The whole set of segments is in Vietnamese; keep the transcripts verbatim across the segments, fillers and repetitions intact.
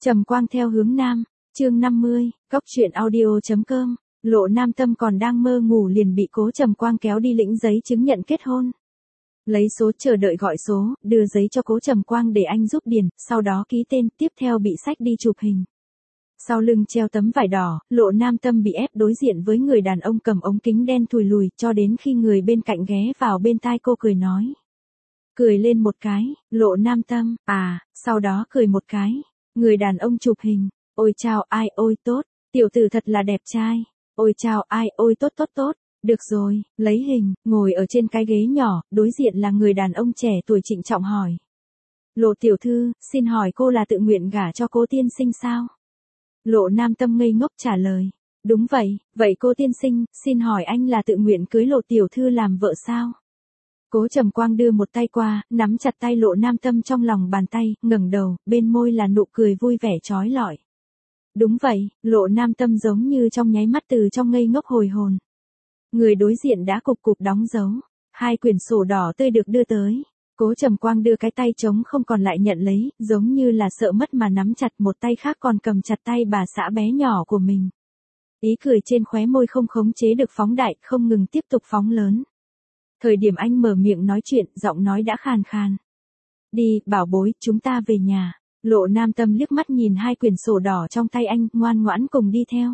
Trầm Quang theo hướng nam, chương năm mươi, góc truyện audio chấm com. Lộ Nam Tâm còn đang mơ ngủ liền bị Cố Trầm Quang kéo đi lĩnh giấy chứng nhận kết hôn. Lấy số chờ đợi gọi số, đưa giấy cho Cố Trầm Quang để anh giúp điền, sau đó ký tên, tiếp theo bị xách đi chụp hình. Sau lưng treo tấm vải đỏ, Lộ Nam Tâm bị ép đối diện với người đàn ông cầm ống kính đen thùi lùi, cho đến khi người bên cạnh ghé vào bên tai cô cười nói. Cười lên một cái, Lộ Nam Tâm, à, sau đó cười một cái. Người đàn ông chụp hình, ôi chao ai ôi tốt, tiểu tử thật là đẹp trai, ôi chao ai ôi tốt tốt tốt, được rồi, lấy hình, ngồi ở trên cái ghế nhỏ, đối diện là người đàn ông trẻ tuổi trịnh trọng hỏi. Lộ tiểu thư, xin hỏi cô là tự nguyện gả cho Cố tiên sinh sao? Lộ Nam Tâm ngây ngốc trả lời, đúng vậy, vậy cô tiên sinh, xin hỏi anh là tự nguyện cưới Lộ tiểu thư làm vợ sao? Cố Trầm Quang đưa một tay qua, nắm chặt tay Lộ Nam Tâm trong lòng bàn tay, ngẩng đầu, bên môi là nụ cười vui vẻ trói lọi. Đúng vậy, Lộ Nam Tâm giống như trong nháy mắt từ trong ngây ngốc hồi hồn. Người đối diện đã cục cục đóng dấu, hai quyển sổ đỏ tươi được đưa tới. Cố Trầm Quang đưa cái tay trống không còn lại nhận lấy, giống như là sợ mất mà nắm chặt, một tay khác còn cầm chặt tay bà xã bé nhỏ của mình. Ý cười trên khóe môi không khống chế được phóng đại, không ngừng tiếp tục phóng lớn. Thời điểm anh mở miệng nói chuyện, giọng nói đã khàn khàn. Đi, bảo bối, chúng ta về nhà. Lộ Nam Tâm liếc mắt nhìn hai quyển sổ đỏ trong tay anh, ngoan ngoãn cùng đi theo.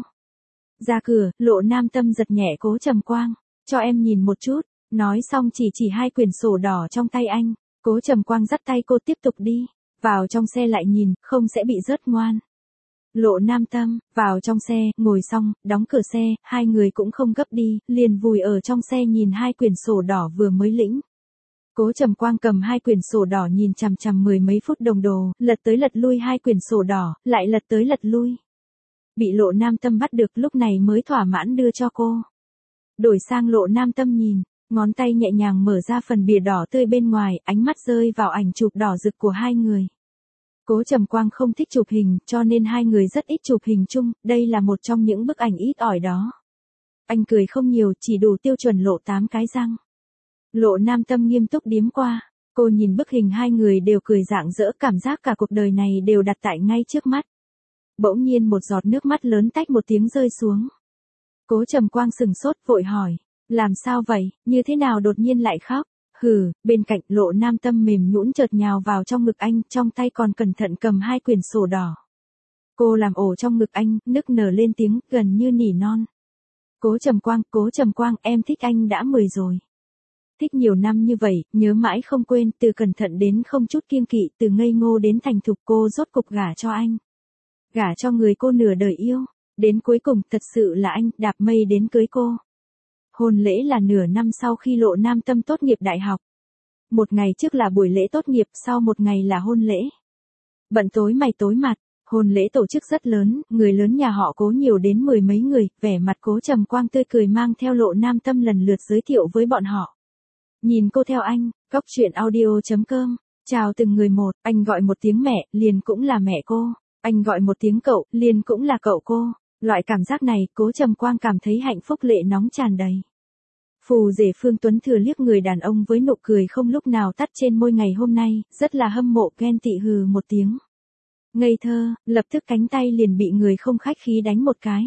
Ra cửa, Lộ Nam Tâm giật nhẹ Cố Trầm Quang. Cho em nhìn một chút. Nói xong chỉ chỉ hai quyển sổ đỏ trong tay anh. Cố Trầm Quang dắt tay cô tiếp tục đi. Vào trong xe lại nhìn, không sẽ bị rớt ngoan. Lộ Nam Tâm, vào trong xe, ngồi xong, đóng cửa xe, hai người cũng không gấp đi, liền vùi ở trong xe nhìn hai quyển sổ đỏ vừa mới lĩnh. Cố Trầm Quang cầm hai quyển sổ đỏ nhìn chằm chằm mười mấy phút đồng hồ, lật tới lật lui hai quyển sổ đỏ, lại lật tới lật lui. Bị Lộ Nam Tâm bắt được lúc này mới thỏa mãn đưa cho cô. Đổi sang Lộ Nam Tâm nhìn, ngón tay nhẹ nhàng mở ra phần bìa đỏ tươi bên ngoài, ánh mắt rơi vào ảnh chụp đỏ rực của hai người. Cố Trầm Quang không thích chụp hình, cho nên hai người rất ít chụp hình chung, đây là một trong những bức ảnh ít ỏi đó. Anh cười không nhiều, chỉ đủ tiêu chuẩn lộ tám cái răng. Lộ Nam Tâm nghiêm túc điếm qua, cô nhìn bức hình hai người đều cười rạng rỡ, cảm giác cả cuộc đời này đều đặt tại ngay trước mắt. Bỗng nhiên một giọt nước mắt lớn tách một tiếng rơi xuống. Cố Trầm Quang sừng sốt vội hỏi, làm sao vậy, như thế nào đột nhiên lại khóc? Hừ, bên cạnh Lộ Nam Tâm mềm nhũn chợt nhào vào trong ngực anh, trong tay còn cẩn thận cầm hai quyển sổ đỏ. Cô làm ổ trong ngực anh, nức nở lên tiếng, gần như nỉ non. Cố Trầm Quang, Cố Trầm Quang, em thích anh đã mười rồi. Thích nhiều năm như vậy, nhớ mãi không quên, từ cẩn thận đến không chút kiêng kỵ, từ ngây ngô đến thành thục, cô rốt cục gả cho anh. Gả cho người cô nửa đời yêu, đến cuối cùng thật sự là anh, đạp mây đến cưới cô. Hôn lễ là nửa năm sau khi Lộ Nam Tâm tốt nghiệp đại học. Một ngày trước là buổi lễ tốt nghiệp, sau một ngày là hôn lễ. Bận tối mày tối mặt, hôn lễ tổ chức rất lớn, người lớn nhà họ Cố nhiều đến mười mấy người, vẻ mặt Cố Trầm Quang tươi cười mang theo Lộ Nam Tâm lần lượt giới thiệu với bọn họ. Nhìn cô theo anh, góc truyện audio chấm com, chào từng người một, anh gọi một tiếng mẹ, liền cũng là mẹ cô, anh gọi một tiếng cậu, liền cũng là cậu cô. Loại cảm giác này, Cố Trầm Quang cảm thấy hạnh phúc lệ nóng tràn đầy. Phù rể Phương Tuấn Thừa liếc người đàn ông với nụ cười không lúc nào tắt trên môi ngày hôm nay, rất là hâm mộ, ghen tị hừ một tiếng. Ngây thơ, lập tức cánh tay liền bị người không khách khí đánh một cái.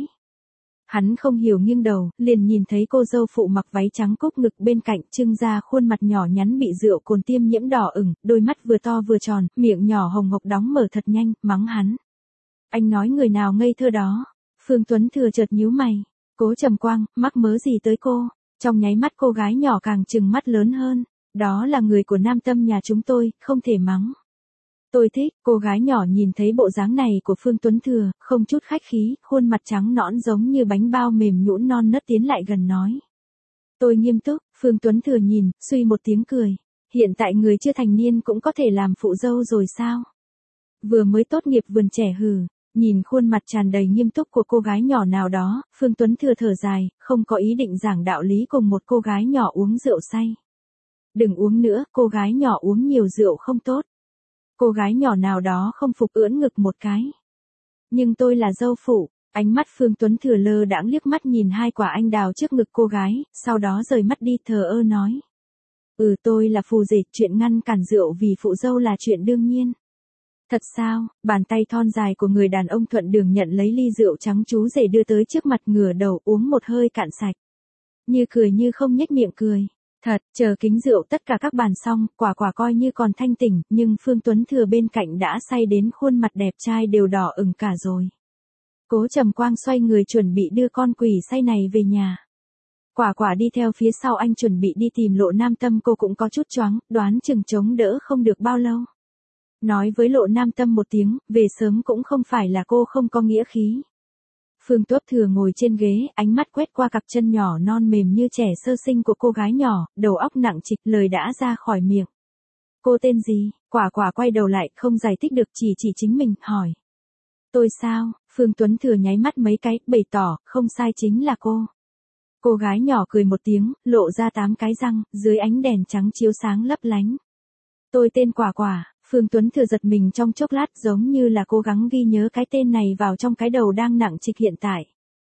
Hắn không hiểu nghiêng đầu, liền nhìn thấy cô dâu phụ mặc váy trắng cúc ngực bên cạnh, trưng ra khuôn mặt nhỏ nhắn bị rượu cồn tiêm nhiễm đỏ ửng, đôi mắt vừa to vừa tròn, miệng nhỏ hồng hộc đóng mở thật nhanh, mắng hắn. Anh nói người nào ngây thơ đó? Phương Tuấn Thừa chợt nhíu mày. Cố Trầm Quang, mắc mớ gì tới cô? Trong nháy mắt cô gái nhỏ càng trừng mắt lớn hơn. Đó là người của Nam Tâm nhà chúng tôi, không thể mắng. Tôi thích, cô gái nhỏ nhìn thấy bộ dáng này của Phương Tuấn Thừa, không chút khách khí, khuôn mặt trắng nõn giống như bánh bao mềm nhũn non nớt tiến lại gần nói. Tôi nghiêm túc, Phương Tuấn Thừa nhìn, suy một tiếng cười. Hiện tại người chưa thành niên cũng có thể làm phụ dâu rồi sao? Vừa mới tốt nghiệp vườn trẻ hừ. Nhìn khuôn mặt tràn đầy nghiêm túc của cô gái nhỏ nào đó, Phương Tuấn Thừa thở dài, không có ý định giảng đạo lý cùng một cô gái nhỏ uống rượu say. Đừng uống nữa, cô gái nhỏ uống nhiều rượu không tốt. Cô gái nhỏ nào đó không phục ưỡn ngực một cái. Nhưng tôi là dâu phụ, ánh mắt Phương Tuấn Thừa lơ đãng liếc mắt nhìn hai quả anh đào trước ngực cô gái, sau đó rời mắt đi thờ ơ nói. Ừ tôi là phù rể, chuyện ngăn cản rượu vì phụ dâu là chuyện đương nhiên. Thật sao? Bàn tay thon dài của người đàn ông thuận đường nhận lấy ly rượu trắng chú rể đưa tới trước mặt, ngửa đầu uống một hơi cạn sạch. Như cười như không nhếch miệng cười. Thật, chờ kính rượu tất cả các bàn xong, quả quả coi như còn thanh tỉnh, nhưng Phương Tuấn Thừa bên cạnh đã say đến khuôn mặt đẹp trai đều đỏ ửng cả rồi. Cố Trầm Quang xoay người chuẩn bị đưa con quỷ say này về nhà. Quả quả đi theo phía sau anh chuẩn bị đi tìm Lộ Nam Tâm, cô cũng có chút choáng, đoán chừng chống đỡ không được bao lâu. Nói với Lộ Nam Tâm một tiếng, về sớm cũng không phải là cô không có nghĩa khí. Phương Tuấn Thừa ngồi trên ghế, ánh mắt quét qua cặp chân nhỏ non mềm như trẻ sơ sinh của cô gái nhỏ, đầu óc nặng trịch, lời đã ra khỏi miệng. Cô tên gì? Quả quả quay đầu lại, không giải thích được, chỉ chỉ chính mình, hỏi. Tôi sao? Phương Tuấn Thừa nháy mắt mấy cái, bày tỏ, không sai, chính là cô. Cô gái nhỏ cười một tiếng, lộ ra tám cái răng, dưới ánh đèn trắng chiếu sáng lấp lánh. Tôi tên Quả Quả. Phương Tuấn Thừa giật mình trong chốc lát, giống như là cố gắng ghi nhớ cái tên này vào trong cái đầu đang nặng trịch hiện tại.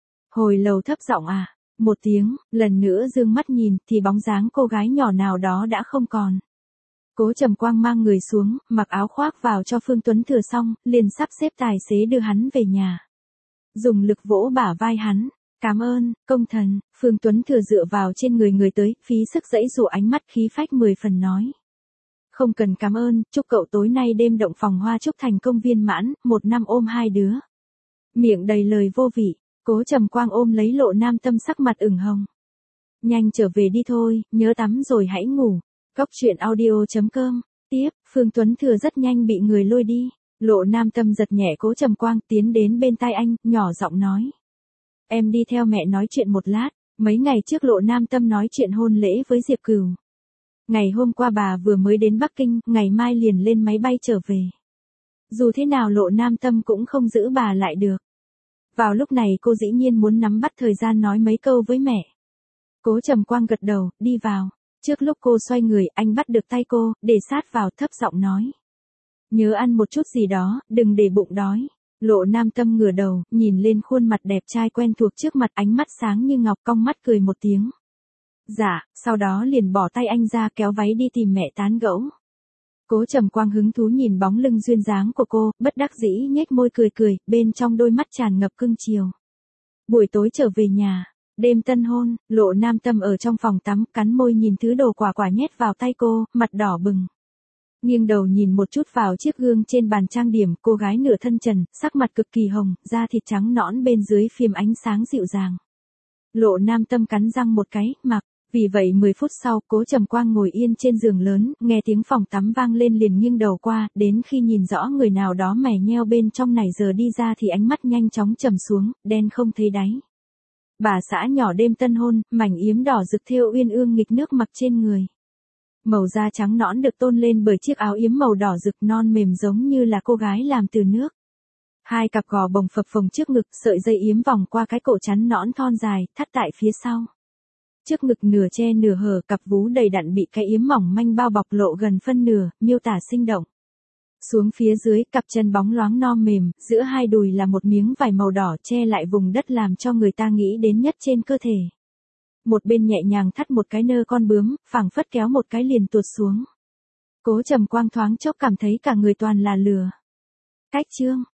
Hồi lâu thấp giọng à, một tiếng, lần nữa dương mắt nhìn, thì bóng dáng cô gái nhỏ nào đó đã không còn. Cố Trầm Quang mang người xuống, mặc áo khoác vào cho Phương Tuấn Thừa xong, liền sắp xếp tài xế đưa hắn về nhà. Dùng lực vỗ bả vai hắn. Cảm ơn, công thần. Phương Tuấn Thừa dựa vào trên người người tới, phí sức giãy giụa, ánh mắt khí phách mười phần nói. Không cần cảm ơn, chúc cậu tối nay đêm động phòng hoa chúc thành công viên mãn, một năm ôm hai đứa. Miệng đầy lời vô vị, Cố Trầm Quang ôm lấy Lộ Nam Tâm, sắc mặt ửng hồng. Nhanh trở về đi thôi, nhớ tắm rồi hãy ngủ. Cốc truyện audio chấm com. Tiếp, Phương Tuấn Thừa rất nhanh bị người lôi đi. Lộ Nam Tâm giật nhẹ Cố Trầm Quang, tiến đến bên tai anh, nhỏ giọng nói. Em đi theo mẹ nói chuyện một lát. Mấy ngày trước Lộ Nam Tâm nói chuyện hôn lễ với Diệp Cửu. Ngày hôm qua bà vừa mới đến Bắc Kinh, ngày mai liền lên máy bay trở về. Dù thế nào Lộ Nam Tâm cũng không giữ bà lại được. Vào lúc này cô dĩ nhiên muốn nắm bắt thời gian nói mấy câu với mẹ. Cố Trầm Quang gật đầu, đi vào. Trước lúc cô xoay người, anh bắt được tay cô, để sát vào, thấp giọng nói. Nhớ ăn một chút gì đó, đừng để bụng đói. Lộ Nam Tâm ngửa đầu, nhìn lên khuôn mặt đẹp trai quen thuộc trước mặt, ánh mắt sáng như ngọc, cong mắt cười một tiếng. Dạ, sau đó liền bỏ tay anh ra, kéo váy đi tìm mẹ tán gẫu. Cố Trầm Quang hứng thú nhìn bóng lưng duyên dáng của cô, bất đắc dĩ nhếch môi cười cười, bên trong đôi mắt tràn ngập cưng chiều. Buổi tối trở về nhà, đêm tân hôn, Lộ Nam Tâm ở trong phòng tắm, cắn môi nhìn thứ đồ Quả Quả nhét vào tay cô, mặt đỏ bừng. Nghiêng đầu nhìn một chút vào chiếc gương trên bàn trang điểm, cô gái nửa thân trần, sắc mặt cực kỳ hồng, da thịt trắng nõn bên dưới phim ánh sáng dịu dàng. Lộ Nam Tâm cắn răng một cái, mặc. Vì vậy mười phút sau, Cố Trầm Quang ngồi yên trên giường lớn, nghe tiếng phòng tắm vang lên liền nghiêng đầu qua, đến khi nhìn rõ người nào đó mè nheo bên trong này giờ đi ra thì ánh mắt nhanh chóng trầm xuống, đen không thấy đáy. Bà xã nhỏ đêm tân hôn, mảnh yếm đỏ rực thêu uyên ương nghịch nước mặc trên người. Màu da trắng nõn được tôn lên bởi chiếc áo yếm màu đỏ rực non mềm giống như là cô gái làm từ nước. Hai cặp gò bồng phập phồng trước ngực, sợi dây yếm vòng qua cái cổ chắn nõn thon dài, thắt tại phía sau. Trước ngực nửa che nửa hở, cặp vú đầy đặn bị cái yếm mỏng manh bao bọc lộ gần phân nửa, miêu tả sinh động. Xuống phía dưới, cặp chân bóng loáng non mềm, giữa hai đùi là một miếng vải màu đỏ che lại vùng đất làm cho người ta nghĩ đến nhất trên cơ thể. Một bên nhẹ nhàng thắt một cái nơ con bướm, phảng phất kéo một cái liền tuột xuống. Cố Trầm Quang thoáng chốc cảm thấy cả người toàn là lửa. Cách chương.